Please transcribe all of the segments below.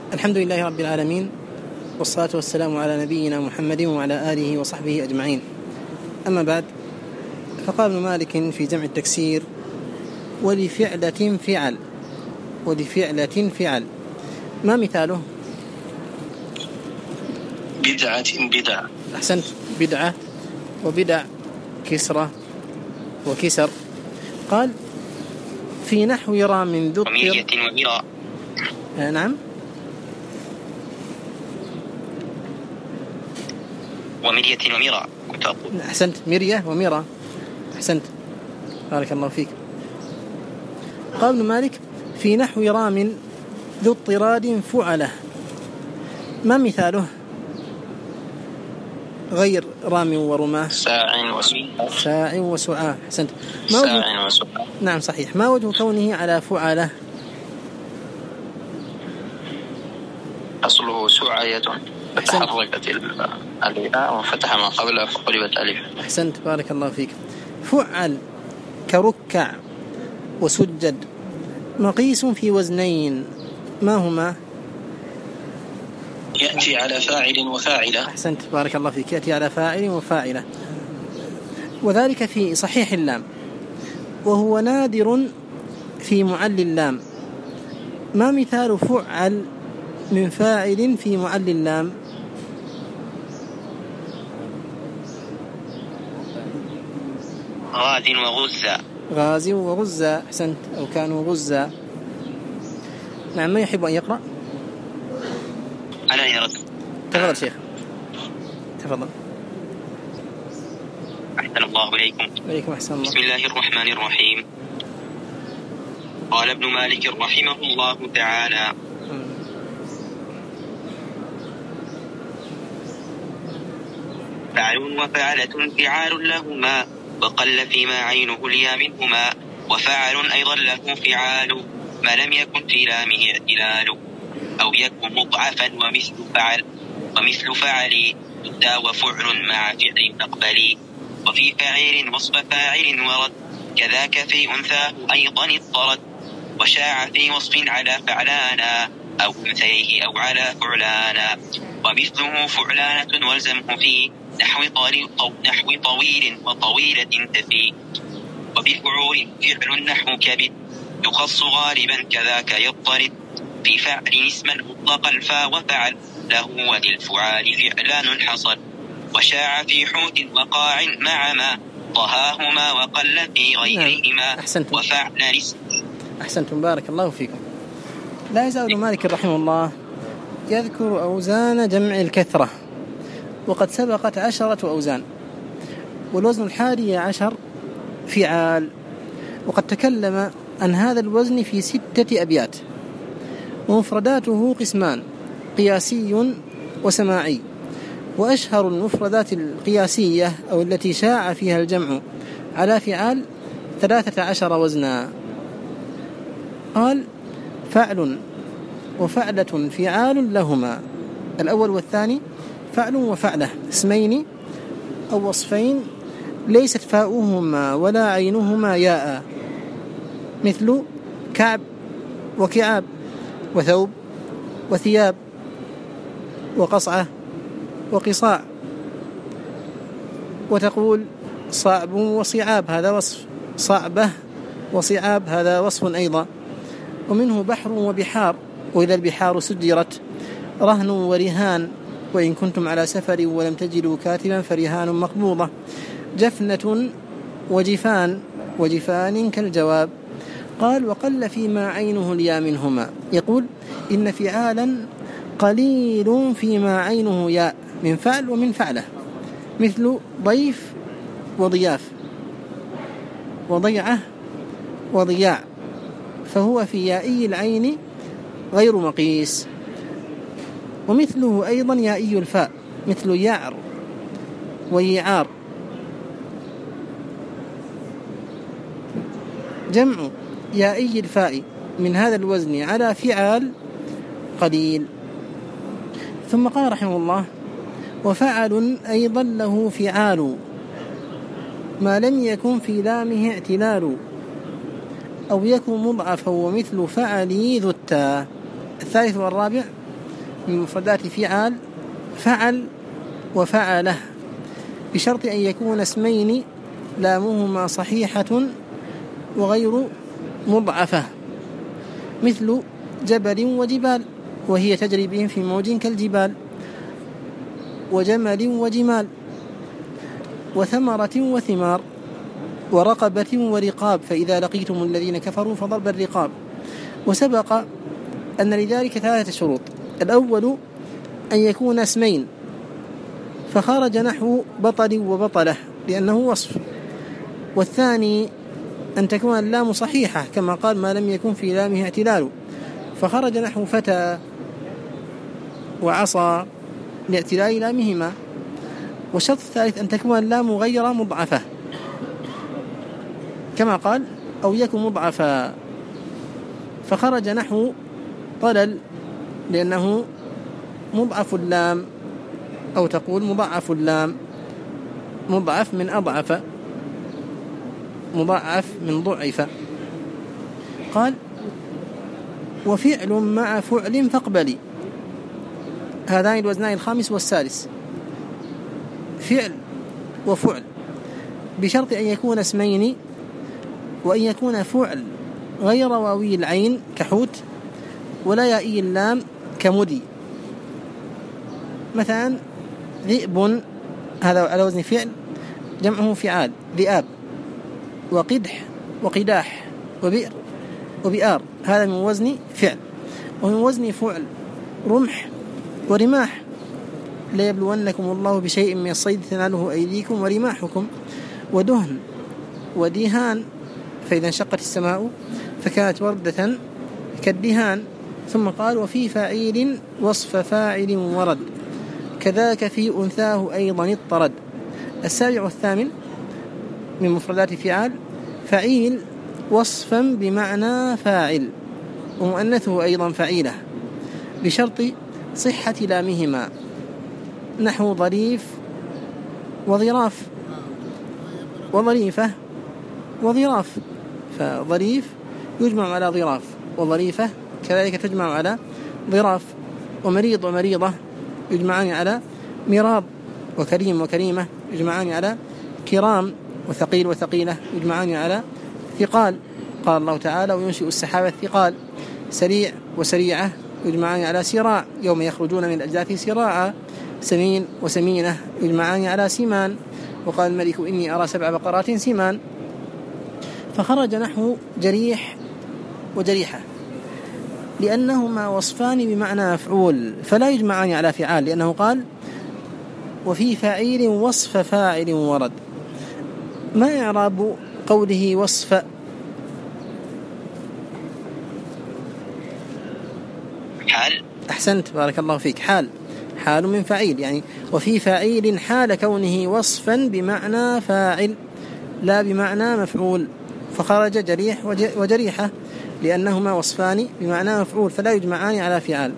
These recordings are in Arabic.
الحمد لله رب العالمين، والصلاة والسلام على نبينا محمد وعلى آله وصحبه أجمعين. أما بعد، فقال ابن مالك في جمع التكسير: ولفعلة فعل. ولفعلة فعل، ما مثاله؟ بدعة بدع. أحسنت، بدعة وبدع، كسرة وكسر. قال: في نحو يرى من ذكر ومرية ومرى. نعم، ومرية ومرى كنت أقول. أحسنت، مرية ومرى، أحسنت، بارك الله فيك. قال ابن مالك: في نحو رام ذو اضطراد فعله، ما مثاله؟ غير رام ورماه. ساع وسعاه، أحسنت. ساع وسعاه، نعم صحيح. ما وجه كونه على فعله؟ أصله سعاية، فتحركت الياء وفتح ما قبلها فقلبت ألف. أحسنت، بارك الله فيك. فعل كركع وسجد، مقيس في وزنين، ما هما؟ يأتي على فاعل وفاعلة. أحسنت، بارك الله فيك، يأتي على فاعل وفاعلة، وذلك في صحيح اللام، وهو نادر في معل اللام. ما مثال فعل من فاعل في معل اللام؟ غاز وغزة. غاز وغزة، أحسنت، أو كانوا غزة. نعم، ما يحب أن يقرأ؟ أنا يرد. تفضل شيخ، تفضل. أحسن الله إليكم. عليكم أحسن الله. بسم الله الرحمن الرحيم. قال ابن مالك رحمه الله تعالى: فعل وفعلة فعال لهما، وقل فيما عينه اليا منهما، وفعل أيضا له فعال، ما لم يكن في لامه اعتلال، أو يكن مضعفا ومثل فعل دا وفعل مع فعل نقبلي، وفي فعيل وصف فاعل ورد، كذاك في أنثاه أيضا اضطرد، وشاع في وصف على فعلانا، أو أنثيه أو على فعلانا، ومثله فعلانة والزمه في نحو طويل وطويلة تفي، وبفعول فعل نحو كبد يخص غالبا كذاك يضطرد، في فعل اسما مطلق الفا وفعل له وللفعال فعلان حصل، وشاع في حوت وقاع مع ما طهاهما وقل في غيرهما. وفعل اسم. أحسنتم، بارك الله فيكم. لا يزال مالك رحمه الله يذكر أوزان جمع الكثرة، وقد سبقت 10 أوزان، والوزن 11 فعال، وقد تكلم عن هذا الوزن في 6 أبيات، ومفرداته قسمان: قياسي وسماعي. وأشهر المفردات القياسية أو التي شاع فيها الجمع على فعال 13 وزنا. قال: فعل وفعلة فعال لهما، الأول والثاني فعل وفعلة، اسمين أو وصفين ليست فاؤهما ولا عينهما ياء، مثل كعب وكعاب، وثوب وثياب، وقصعة وقصاع. وتقول صعب وصعاب، هذا وصف، صعبة وصعاب هذا وصف أيضا. ومنه بحر وبحار، وإذا البحار سجرت، رهن ورهان، وإن كنتم على سفر ولم تجدوا كاتبا فرهان مقبوضة، جفنة وجفان، وجفان كالجواب. قال: وقل فيما عينه اليا منهما، يقول إن فعالا قليل فيما عينه ياء، من فعل ومن فعله، مثل ضيف وضياف، وضيعة وضياع، فهو في يائي العين غير مقيس. ومثله أيضا يائي الفاء، مثل يعر ويعار. جمع يائي الفاء من هذا الوزن على فعال قليل. ثم قال رحمه الله: وفعل أيضا له فعال، ما لم يكن في لامه اعتلال، أو يكن مضعفا، ومثل فعلي ذو التاء. الثالث والرابع من مفردات فعال فعل وفعله، بشرط أن يكون اسمين لامهما صحيحة وغير مضعفة، مثل جبل وجبال، وهي تجري بهم في موج كالجبال، وجمل وجمال، وثمرة وثمار، ورقبة ورقاب، فإذا لقيتم الذين كفروا فضرب الرقاب. وسبق أن لذلك 3 شروط: الأول أن يكون اسمين، فخرج نحو بطل وبطلة لأنه وصف. والثاني أن تكون اللام صحيحة كما قال ما لم يكن في لامه اعتلال، فخرج نحو فتى وعصى لاعتلال لامهما. والشرط الثالث أن تكون اللام غير مضعفة كما قال أو يكن مضعفا، فخرج نحو طلل لأنه مضعف اللام، أو تقول مضعف اللام، مضعف من أضعف، مضعف من ضعف. قال وفعل مع فعل فاقبلي، هذان الوزنان الخامس والسادس، فعل وفعل، بشرط أن يكون اسمين، وأن يكون فعل غير واوي العين كحوت ولا يائي اللام كمدي. مثلا ذئب، هذا على وزن فعل، جمعه فعال، ذئاب، وقدح وقداح وبئر وبئار، هذا من وزن فعل. ومن وزن فعل رمح ورماح، ليبلونكم الله بشيء من الصيد تناله أيديكم ورماحكم، ودهن وديهان، فإذا انشقت السماء فكانت وردة كالدهان. ثم قال وفي فاعل وصف فاعل ورد، كذاك في أنثاه أيضا اضطرد. 7 والثامن من مفردات فعال فعيل وصفا بمعنى فاعل، ومؤنثه أيضا فعيلة، بشرط صحة لامهما، نحو ظريف وظراف وظريفة وظراف، فظريف يجمع على ظراف، وظريفة كذلك تجمع على ظراف، ومريض ومريضة يجمعان على مراض، وكريم وكريمة يجمعان على كرام، وثقيل وثقيلة يجمعان على ثقال. قال الله تعالى وينشئ السحاب الثقال. سريع وسريعة يجمعان على سراع، يوم يخرجون من الأجداث سراعا. سمين وسمينة يجمعان على سمان. وقال الملك إني أرى 7 بقرات سمان. فخرج نحو جريح وجريحة لأنهما وصفان بمعنى مفعول، فلا يجمعان على فعال، لأنه قال وفي فاعل وصف فاعل ورد. ما إعراب قوله وصف؟ حال. أحسنت، بارك الله فيك. حال من فاعل، يعني وفي فاعل حال كونه وصفا بمعنى فاعل لا بمعنى مفعول، فخرج جريح وجريحة لأنهما وصفان بمعنى مفعول فلا يجمعان على فعال.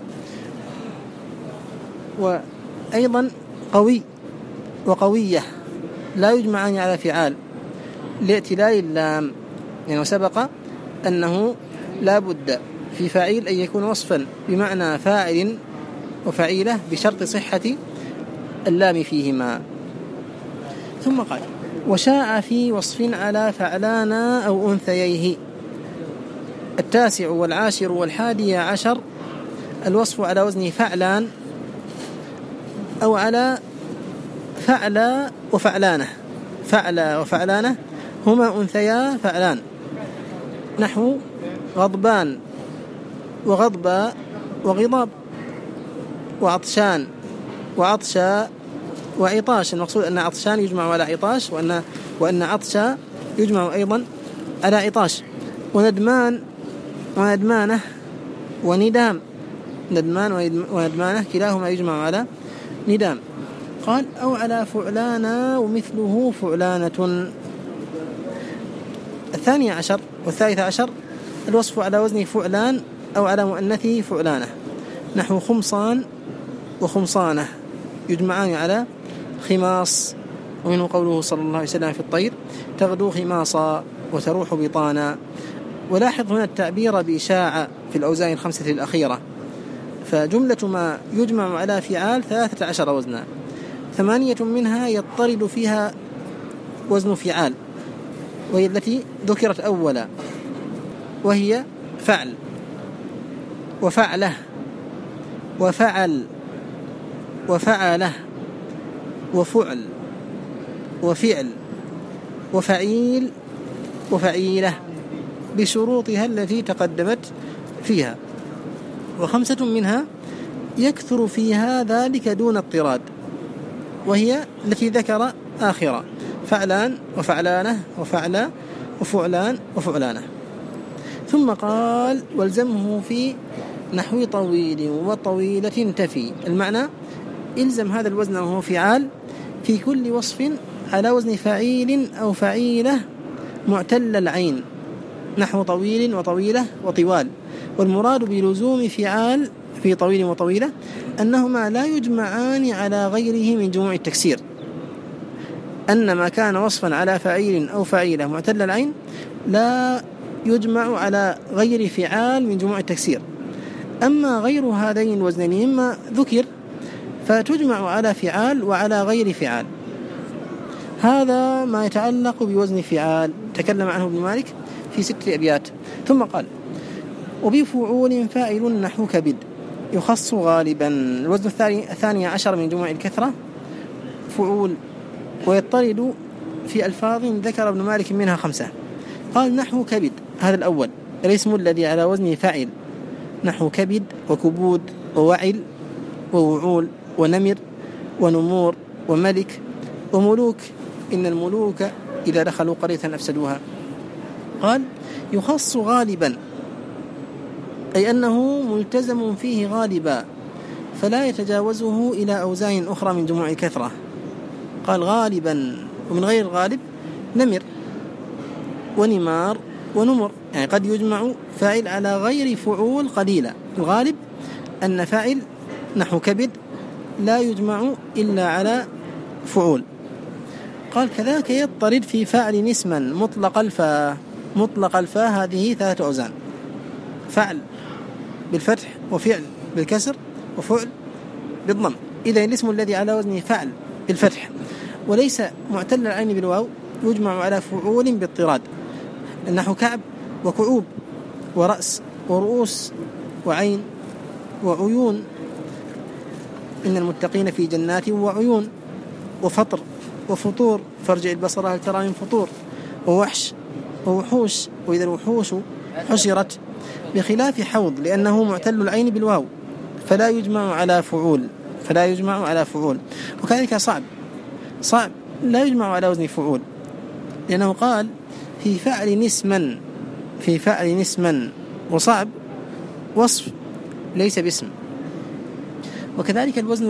وأيضا قوي وقوية لا يجمعان على فعال لائتلال اللام، يعني وسبق أنه لا بد في فاعل أن يكون وصفا بمعنى فاعل وفعيلة بشرط صحة اللام فيهما. ثم قال وشاء في وصف على فعلانا أو أنثييه. 9 والعاشر والحادي عشر الوصف على وزن فعلان أو على فعل وفعلانه. فعل وفعلانه هما أنثيا فعلان، نحو غضبان وغضبا وغضاب، وعطشان وعطشا وعطاش. المقصود أن عطشان يجمع على عطاش، وأن عطشا يجمع أيضا على عطاش. وندمان وندمانه وندام، ندمان وندمانه كلاهما يجمع على ندام. قال أو على فعلانا ومثله فعلانة. 12 والثالث عشر الوصف على وزن فعلان أو على مؤنثه فعلانة، نحو خمصان وخمصانة يجمعان على خماص. ومنه قوله صلى الله عليه وسلم في الطير تغدو خماصا وتروح بطانا. ولاحظ هنا التعبير بإشاعة في الأوزان 5 الأخيرة، فجملة ما يجمع على فعال 13 وزنا، 8 منها يضطرد فيها وزن فعال، وهي التي ذكرت أولا، وهي فعل وفعله وفعل وفعله وفعل وفعل وفعيل وفعيلة بشروطها التي تقدمت فيها. و5 منها يكثر فيها ذلك دون اضطراد، وهي التي ذكر آخرا: فعلان وفعلانه وفعلا وفعلان وفعلانه. ثم قال: والزمه في نحو طويل وطويلة تفي. المعنى: إلزم هذا الوزن وهو فعال في كل وصف على وزن فعيل أو فعيلة معتل العين، نحو طويل وطويلة وطوال. والمراد بلزوم فعال في طويل وطويلة أنهما لا يجمعان على غيره من جموع التكسير، أن ما كان وصفا على فعيل أو فعيلة معتل العين لا يجمع على غير فعال من جموع التكسير. أما غير هذين الوزنين مما ذكر فتجمع على فعال وعلى غير فعال. هذا ما يتعلق بوزن فعال تكلم عنه ابن مالك في 6 أبيات. ثم قال: وبفعول فاعل نحو كبد يخص غالبا. الوزن 12 من جموع الكثرة فعول، ويضطرد في ألفاظ ذكر ابن مالك منها 5. قال: نحو كبد، هذا الأول الاسم الذي على وزن فاعل، نحو كبد وكبود ووعل ووعول ونمر ونمور وملك وملوك، إن الملوك إذا دخلوا قرية أفسدوها. قال: يخص غالبا، أي أنه ملتزم فيه غالبا فلا يتجاوزه إلى أوزان أخرى من جموع الكثرة. قال: غالبا. ومن غير الغالب نمر ونمار ونمر، يعني قد يجمع فاعل على غير فعول قليلا. الغالب أن فاعل نحو كبد لا يجمع إلا على فعول. قال: كذاك يضطرد في فاعل اسما مطلق الفاء. مطلق الفاء هذه 3 أوزان: فعل بالفتح، وفعل بالكسر، وفعل بالضم. إذا الاسم الذي على وزن فعل بالفتح وليس معتل العين بالواو يجمع على فعول باضطراد، نحو كعب وكعوب ورأس ورؤوس وعين وعيون، إن المتقين في جنات وعيون، وفطر وفطور، فارجع البصر هل ترى من فطور، ووحش ووحوش، وإذا الوحوش حشرت، بخلاف حوض لأنه معتل العين بالواو فلا يجمع على فعول. وكذلك صعب لا يجمع على وزن فعول، لأنه قال في فعل اسما وصعب وصف ليس باسم. وكذلك الاسم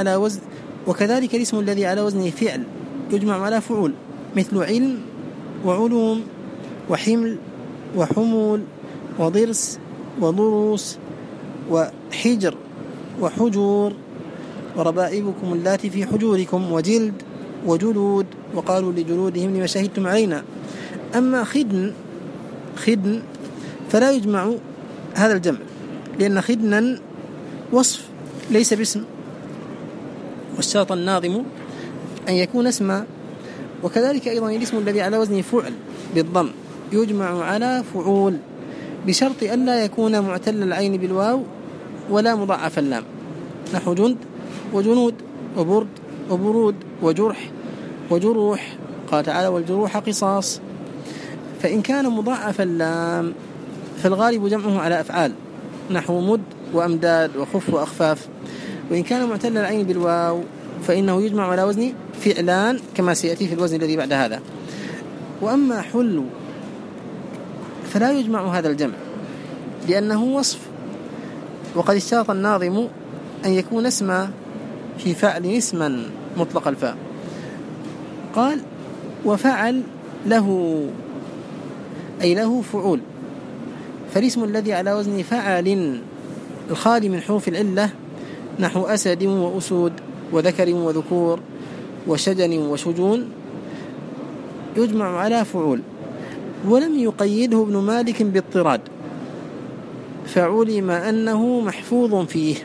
الذي على وزن فعل يجمع على فعول، مثل علم وعلوم وحمل وحمول وضرس وضروس وحجر وحجور، وربائبكم اللاتي في حجوركم، وجلد وجلود، وقالوا لجلودهم لما شهدتم علينا. أما خدن فلا يجمع هذا الجمع، لأن خدنا وصف ليس باسم، والشرط الناظم أن يكون اسما. وكذلك أيضا الاسم الذي على وزن فعل بالضم يجمع على فعول بشرط أن لا يكون معتل العين بالواو ولا مضاعف اللام، نحو جند وجنود وبرد وبرود وجرح وجروح. قال تعالى: والجروح قصاص. فإن كان مضاعف اللام فالغالب جمعه على أفعال، نحو مد وأمداد وخف وأخفاف. وإن كان معتل العين بالواو فإنه يجمع على وزن فعلان كما سيأتي في الوزن الذي بعد هذا. وأما حلو فلا يجمع هذا الجمع لأنه وصف، وقد اشترط الناظم أن يكون اسما في فعل اسما مطلق الفاء. قال: وفعل له، أي له فعول. فالاسم الذي على وزن فعل الخالي من حروف العلة، نحو أسد وأسود وذكر وذكور وشجن وشجون، يجمع على فعول. ولم يقيده ابن مالك باضطراد، فعلم أنه محفوظ فيه.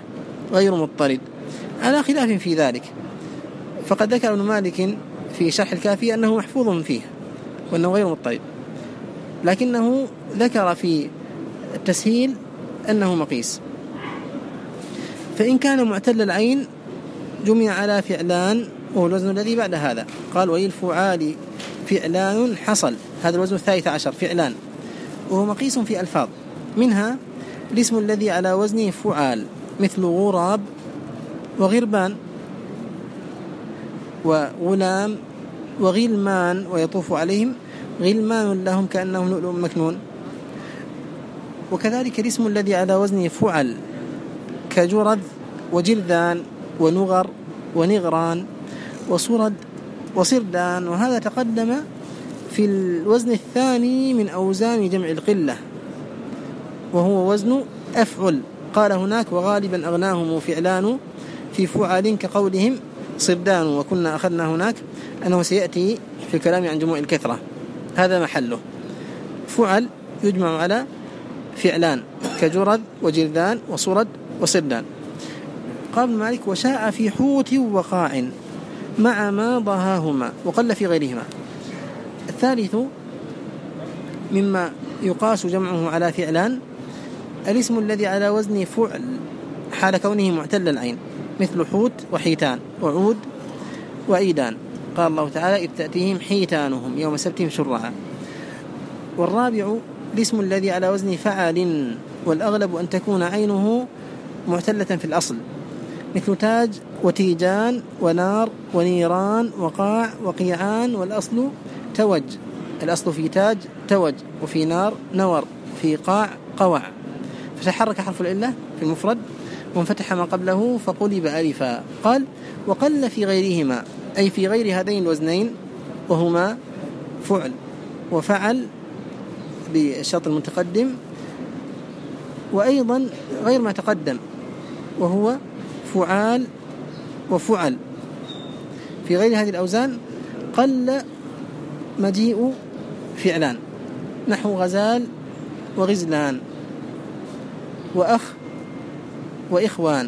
غير مضطرد، على خلاف في ذلك. فقد ذكر ابن مالك في شرح الكافية أنه محفوظ فيه وأنه غير مضطرد، لكنه ذكر في التسهيل أنه مقيس. فإن كان معتل العين جمع على فعلان، وهو الوزن الذي بعد هذا. قال وللفعال فعلان حصل، هذا الوزن 13 فعلان، وهو مقيس في ألفاظ، منها الاسم الذي على وزنه فعال مثل غراب وغربان وغلام وغلمان، ويطوف عليهم غلمان لهم كأنهم لؤلؤ مكنون. وكذلك الاسم الذي على وزنه فعل كجرذ وجرذان ونغر ونغران وصرد وصردان، وهذا تقدم في الوزن الثاني من أوزان جمع القلة، وهو وزن أفعل. قال هناك وغالبا أغناهم فعلان في فعال كقولهم صردان، وكنا أخذنا هناك أنه سيأتي في الكلام عن جموع الكثرة، هذا محله. فعل يجمع على فعلان كجرذ وجرذان وصرد وصردان. قال ابن مالك وشاء في حوت وقاع مع ما ضهاهما وقل في غيرهما. الثالث مما يقاس جمعه على فعلان الاسم الذي على وزن فعل حال كونه معتل العين، مثل حوت وحيتان وعود وعيدان. قال الله تعالى إذ تأتيهم حيتانهم يوم سبتهم شرعا. والرابع الاسم الذي على وزن فعل، والأغلب أن تكون عينه معتلة في الأصل، مثل تاج وتيجان ونار ونيران وقاع وقيعان، والأصل توج، الأصل في تاج توج، وفي نار نور، في قاع قوع، فتحرك حرف العلة في المفرد وانفتح ما قبله فقلب ألفا. قال وقل في غيرهما، أي في غير هذين الوزنين، وهما فعل وفعل بالشرط المتقدم، وأيضا غير ما تقدم وهو فعال وفعل. في غير هذه الأوزان قل مجيء فعلان، نحو غزال وغزلان وأخ وإخوان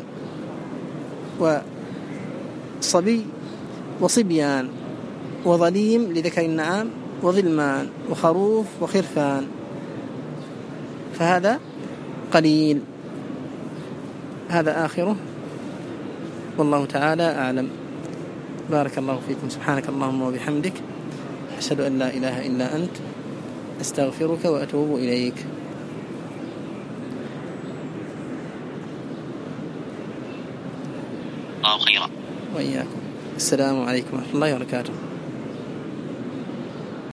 وصبي وصبيان وظليم لذكر النعام وظلمان وخروف وخرفان، فهذا قليل. هذا آخره، والله تعالى أعلم. بارك الله فيكم، سبحانك اللهم وبحمدك، أشهد أن لا إله إلا أنت، أستغفرك وأتوب إليك. الله خيرا. وإياكم. السلام عليكم ورحمة الله وبركاته.